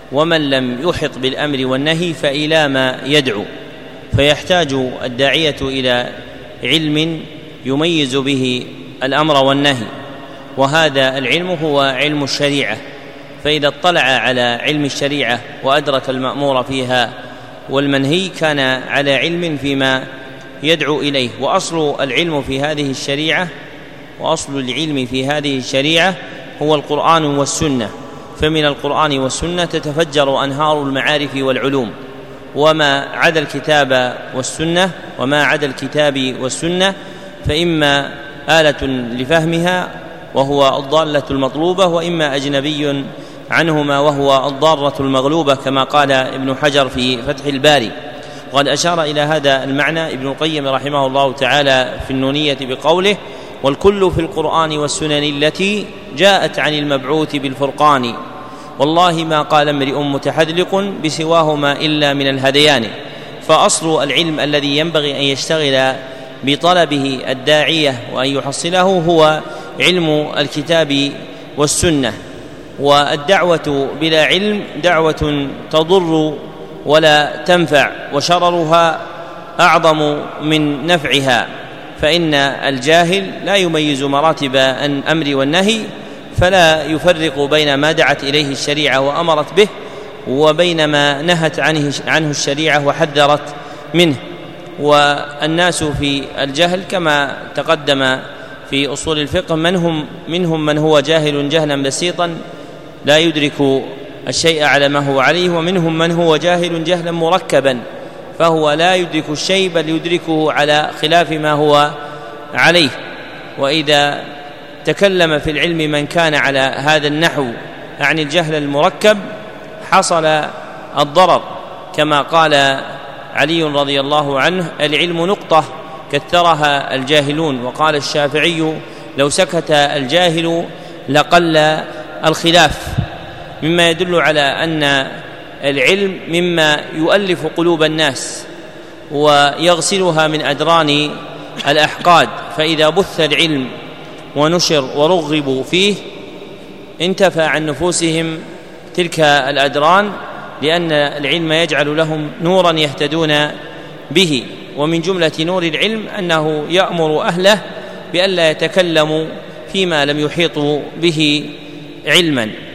ومن لم يحط بالأمر والنهي فإلى ما يدعو، فيحتاج الداعية إلى علم يميز به الأمر والنهي، وهذا العلم هو علم الشريعة، فإذا اطلع على علم الشريعة وأدرك المأمور فيها والمنهي كان على علم فيما يدعو إليه. وأصل العلم في هذه الشريعة هو القرآن والسنة، فمن القرآن والسنة تتفجر أنهار المعارف والعلوم، وما عدا الكتاب والسنة فإما آلة لفهمها وهو الضالة المطلوبة، وإما أجنبي عنهما وهو الضارة المغلوبة، كما قال ابن حجر في فتح الباري. وقد أشار إلى هذا المعنى ابن القيم رحمه الله تعالى في النونية بقوله: والكل في القرآن والسنن التي جاءت عن المبعوث بالفرقان، والله ما قال امرئ متحذلق بسواهما إلا من الهذيان. فأصل العلم الذي ينبغي أن يشتغل بطلبه الداعية وأن يحصله هو علم الكتاب والسنة. والدعوة بلا علم دعوة تضر ولا تنفع، وشررها أعظم من نفعها، فإن الجاهل لا يميز مراتب الأمر والنهي، فلا يفرق بين ما دعت إليه الشريعة وأمرت به وبين ما نهت عنه الشريعة وحذرت منه. والناس في الجهل كما تقدم في أصول الفقه منهم من هو جاهل جهلا بسيطا لا يدرك الشيء على ما هو عليه، ومنهم من هو جاهل جهلا مركبا فهو لا يدرك الشيء بل يدركه على خلاف ما هو عليه. وإذا تكلم في العلم من كان على هذا النحو عن الجهل المركب حصل الضرر، كما قال علي رضي الله عنه: العلم نقطة كثرها الجاهلون. وقال الشافعي: لو سكت الجاهل لقل الخلاف، مما يدل على أن العلم مما يؤلف قلوب الناس ويغسلها من أدران الأحقاد، فإذا بث العلم ونشر ورغبوا فيه انتفى عن نفوسهم تلك الأدران، لأن العلم يجعل لهم نورا يهتدون به. ومن جملة نور العلم أنه يأمر أهله بألا يتكلموا فيما لم يحيطوا به علما.